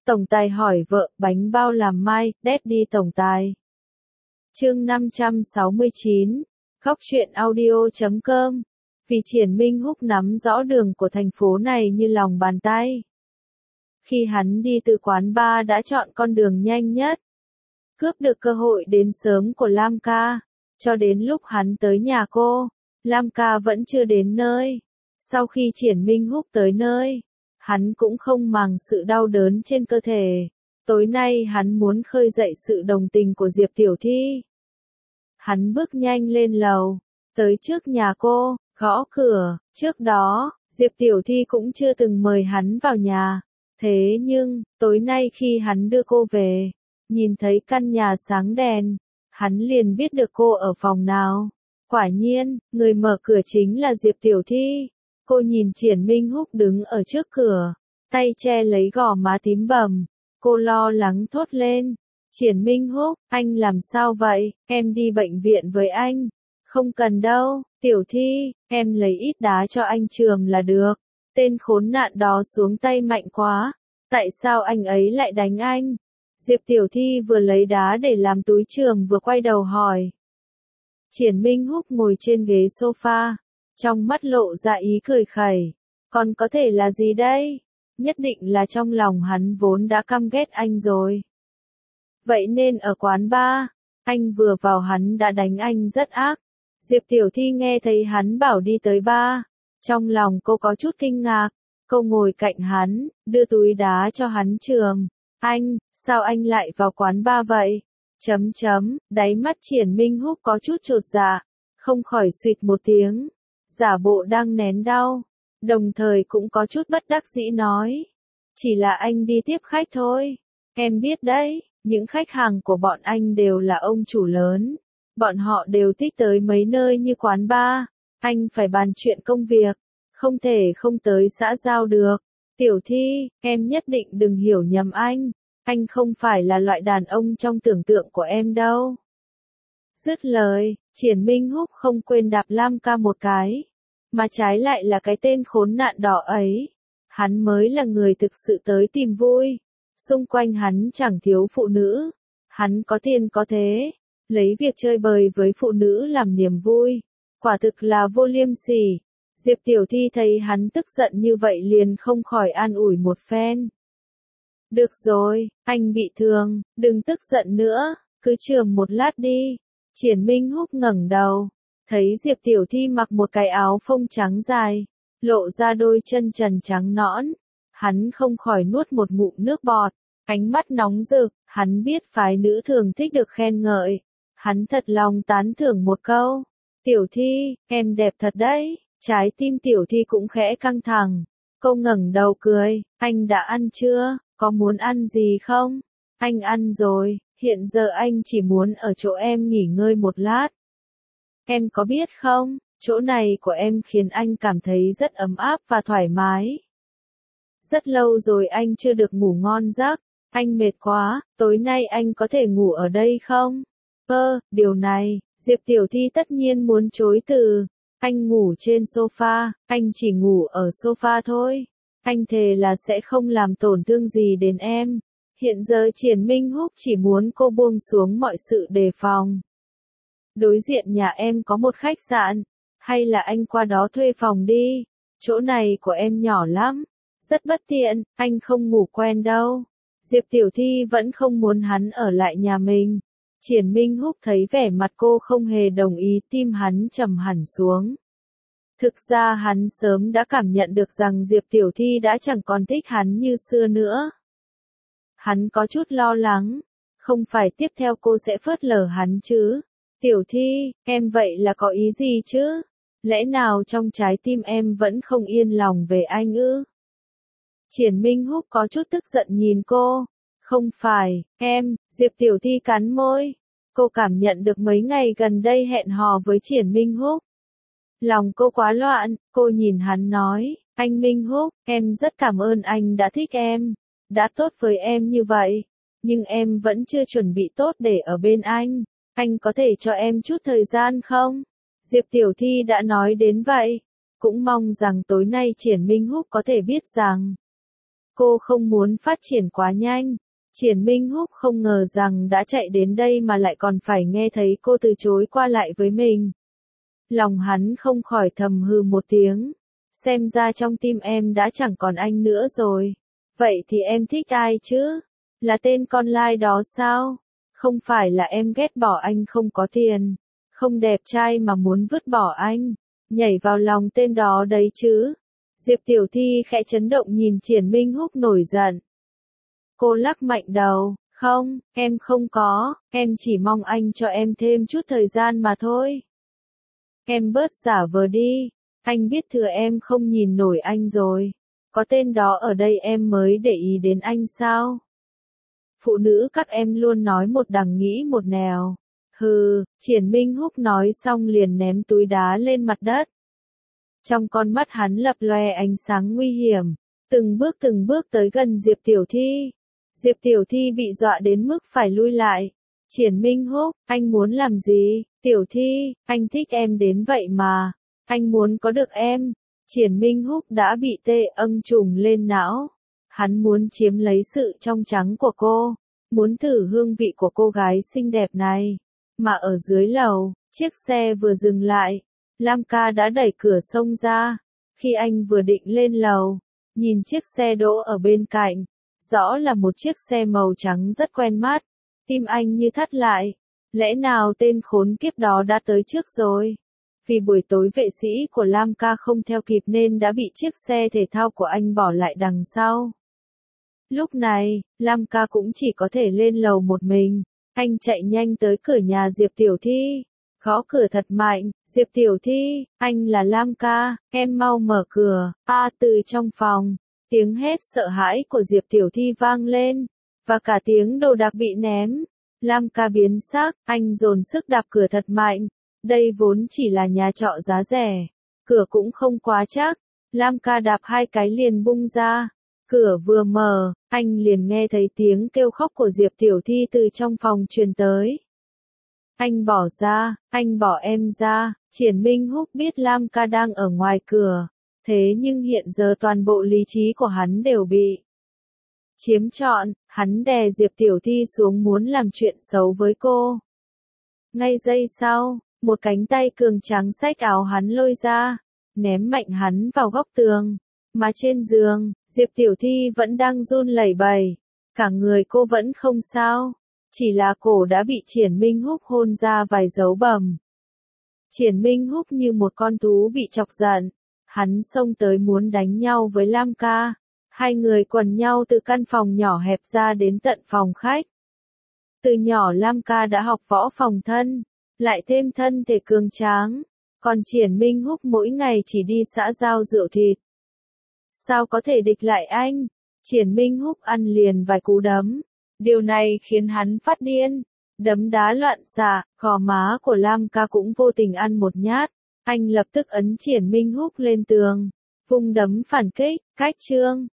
Tổng tài hỏi vợ, bánh bao làm mai, Daddy tổng tài. Chương 569, Góc truyện audio.com. Vì Triển Minh Húc nắm rõ đường của thành phố này như lòng bàn tay. Khi hắn đi từ quán bar đã chọn con đường nhanh nhất, cướp được cơ hội đến sớm của Lam ca. Cho đến lúc hắn tới nhà cô, Lam ca vẫn chưa đến nơi. Sau khi Triển Minh Húc tới nơi, hắn cũng không màng sự đau đớn trên cơ thể. Tối nay hắn muốn khơi dậy sự đồng tình của Diệp Tiểu Thi. Hắn bước nhanh lên lầu, tới trước nhà cô, gõ cửa. Trước đó, Diệp Tiểu Thi cũng chưa từng mời hắn vào nhà. Thế nhưng, tối nay khi hắn đưa cô về, nhìn thấy căn nhà sáng đèn, hắn liền biết được cô ở phòng nào. Quả nhiên, người mở cửa chính là Diệp Tiểu Thi. Cô nhìn Triển Minh Húc đứng ở trước cửa, tay che lấy gò má tím bầm. Cô lo lắng thốt lên. Triển Minh Húc, anh làm sao vậy? Em đi bệnh viện với anh. Không cần đâu, Tiểu Thi, em lấy ít đá cho anh chườm là được. Tên khốn nạn đó xuống tay mạnh quá. Tại sao anh ấy lại đánh anh? Diệp Tiểu Thi vừa lấy đá để làm túi chườm vừa quay đầu hỏi. Triển Minh Húc ngồi trên ghế sofa, trong mắt lộ ra ý cười khẩy. Còn có thể là gì đây? Nhất định là trong lòng hắn vốn đã căm ghét anh rồi. Vậy nên ở quán bar, anh vừa vào hắn đã đánh anh rất ác. Diệp Tiểu Thi nghe thấy hắn bảo đi tới bar, trong lòng cô có chút kinh ngạc. Cô ngồi cạnh hắn, đưa túi đá cho hắn chườm. Anh, sao anh lại vào quán bar vậy? Đáy mắt Triển Minh Húc có chút chột dạ, không khỏi suýt một tiếng, giả bộ đang nén đau, đồng thời cũng có chút bất đắc dĩ nói. Chỉ là anh đi tiếp khách thôi. Em biết đấy, những khách hàng của bọn anh đều là ông chủ lớn. Bọn họ đều thích tới mấy nơi như quán bar. Anh phải bàn chuyện công việc, không thể không tới xã giao được. Tiểu Thi, em nhất định đừng hiểu nhầm anh. Anh không phải là loại đàn ông trong tưởng tượng của em đâu. Dứt lời, Triển Minh Húc không quên đạp Lam ca một cái. Mà trái lại là cái tên khốn nạn đỏ ấy. Hắn mới là người thực sự tới tìm vui. Xung quanh hắn chẳng thiếu phụ nữ. Hắn có tiền có thế. Lấy việc chơi bời với phụ nữ làm niềm vui. Quả thực là vô liêm sỉ. Diệp Tiểu Thi thấy hắn tức giận như vậy liền không khỏi an ủi một phen. Được rồi, anh bị thương, đừng tức giận nữa, cứ chườm một lát đi. Triển Minh Húc ngẩng đầu, thấy Diệp Tiểu Thi mặc một cái áo phông trắng dài, lộ ra đôi chân trần trắng nõn. Hắn không khỏi nuốt một ngụm nước bọt, ánh mắt nóng rực, hắn biết phái nữ thường thích được khen ngợi. Hắn thật lòng tán thưởng một câu. Tiểu Thi, em đẹp thật đấy. Trái tim Tiểu Thi cũng khẽ căng thẳng. Cô ngẩng đầu cười, anh đã ăn chưa? Có muốn ăn gì không? Anh ăn rồi, hiện giờ anh chỉ muốn ở chỗ em nghỉ ngơi một lát. Em có biết không, chỗ này của em khiến anh cảm thấy rất ấm áp và thoải mái. Rất lâu rồi anh chưa được ngủ ngon giấc, anh mệt quá, tối nay anh có thể ngủ ở đây không? Điều này, Diệp Tiểu Thi tất nhiên muốn chối từ. Anh ngủ trên sofa, anh chỉ ngủ ở sofa thôi. Anh thề là sẽ không làm tổn thương gì đến em. Hiện giờ Triển Minh Húc chỉ muốn cô buông xuống mọi sự đề phòng. Đối diện nhà em có một khách sạn, hay là anh qua đó thuê phòng đi. Chỗ này của em nhỏ lắm, rất bất tiện, anh không ngủ quen đâu. Diệp Tiểu Thi vẫn không muốn hắn ở lại nhà mình. Triển Minh Húc thấy vẻ mặt cô không hề đồng ý, tim hắn trầm hẳn xuống. Thực ra hắn sớm đã cảm nhận được rằng Diệp Tiểu Thi đã chẳng còn thích hắn như xưa nữa. Hắn có chút lo lắng, không phải tiếp theo cô sẽ phớt lờ hắn chứ? Tiểu Thi, em vậy là có ý gì chứ? Lẽ nào trong trái tim em vẫn không yên lòng về anh ư? Triển Minh Húc có chút tức giận nhìn cô. Không phải, em, Diệp Tiểu Thi cắn môi. Cô cảm nhận được mấy ngày gần đây hẹn hò với Triển Minh Húc. Lòng cô quá loạn, cô nhìn hắn nói, anh Minh Húc, em rất cảm ơn anh đã thích em, đã tốt với em như vậy, nhưng em vẫn chưa chuẩn bị tốt để ở bên anh có thể cho em chút thời gian không? Diệp Tiểu Thi đã nói đến vậy, cũng mong rằng tối nay Triển Minh Húc có thể biết rằng, Cô không muốn phát triển quá nhanh. Triển Minh Húc không ngờ rằng đã chạy đến đây mà lại còn phải nghe thấy cô từ chối qua lại với mình. Lòng hắn không khỏi thầm hừ một tiếng. Xem ra trong tim em đã chẳng còn anh nữa rồi. Vậy thì em thích ai chứ? Là tên con lai đó sao? Không phải là em ghét bỏ anh không có tiền, không đẹp trai mà muốn vứt bỏ anh, nhảy vào lòng tên đó đấy chứ? Diệp Tiểu Thi khẽ chấn động nhìn Triển Minh Húc nổi giận. Cô lắc mạnh đầu, không, em không có, em chỉ mong anh cho em thêm chút thời gian mà thôi. Em bớt giả vờ đi, anh biết thừa em không nhìn nổi anh rồi. Có tên đó ở đây em mới để ý đến anh sao? Phụ nữ các em luôn nói một đằng nghĩ một nẻo. Hừ, Triển Minh Húc nói xong liền ném túi đá lên mặt đất. Trong con mắt hắn lập loè ánh sáng nguy hiểm, từng bước tới gần Diệp Tiểu Thi. Diệp Tiểu Thi bị dọa đến mức phải lui lại. Triển Minh Húc, anh muốn làm gì? Tiểu Thi, anh thích em đến vậy mà. Anh muốn có được em. Triển Minh Húc đã bị tê âng trùng lên não. Hắn muốn chiếm lấy sự trong trắng của cô, muốn thử hương vị của cô gái xinh đẹp này. Mà ở dưới lầu, chiếc xe vừa dừng lại, Lam Ca đã đẩy cửa xông ra. Khi anh vừa định lên lầu, nhìn chiếc xe đỗ ở bên cạnh, rõ là một chiếc xe màu trắng rất quen mắt. Tim anh như thắt lại, lẽ nào tên khốn kiếp đó đã tới trước rồi? Vì buổi tối vệ sĩ của Lam Ca không theo kịp nên đã bị chiếc xe thể thao của anh bỏ lại đằng sau. Lúc này, Lam Ca cũng chỉ có thể lên lầu một mình. Anh chạy nhanh tới cửa nhà Diệp Tiểu Thi, gõ cửa thật mạnh. Diệp Tiểu Thi, anh là Lam Ca, em mau mở cửa. Từ trong phòng, tiếng hét sợ hãi của Diệp Tiểu Thi vang lên, và cả tiếng đồ đạc bị ném. Lam Ca biến sắc, anh dồn sức đạp cửa thật mạnh. Đây vốn chỉ là nhà trọ giá rẻ, cửa cũng không quá chắc. Lam Ca đạp 2 cái liền bung ra. Cửa vừa mở, anh liền nghe thấy tiếng kêu khóc của Diệp Tiểu Thi từ trong phòng truyền tới. Anh bỏ ra, anh bỏ em ra. Triển Minh Húc biết Lam Ca đang ở ngoài cửa, thế nhưng hiện giờ toàn bộ lý trí của hắn đều bị chiếm trọn. Hắn đè Diệp Tiểu Thi xuống muốn làm chuyện xấu với cô. Ngay giây sau, một cánh tay cường tráng xách áo hắn lôi ra, ném mạnh hắn vào góc tường. Mà trên giường, Diệp Tiểu Thi vẫn đang run lẩy bẩy, cả người cô vẫn không sao, chỉ là cổ đã bị Triển Minh Húc hôn ra vài dấu bầm. Triển Minh Húc như một con thú bị chọc giận, hắn xông tới muốn đánh nhau với Lam Ca. Hai người quần nhau từ căn phòng nhỏ hẹp ra đến tận phòng khách. Từ nhỏ Lam Ca đã học võ phòng thân, lại thêm thân thể cường tráng, còn Triển Minh Húc mỗi ngày chỉ đi xã giao rượu thịt. Sao có thể địch lại anh? Triển Minh Húc ăn liền vài cú đấm. Điều này khiến hắn phát điên. Đấm đá loạn xạ, gò má của Lam Ca cũng vô tình ăn một nhát. Anh lập tức ấn Triển Minh Húc lên tường, vung đấm phản kích, cách chương.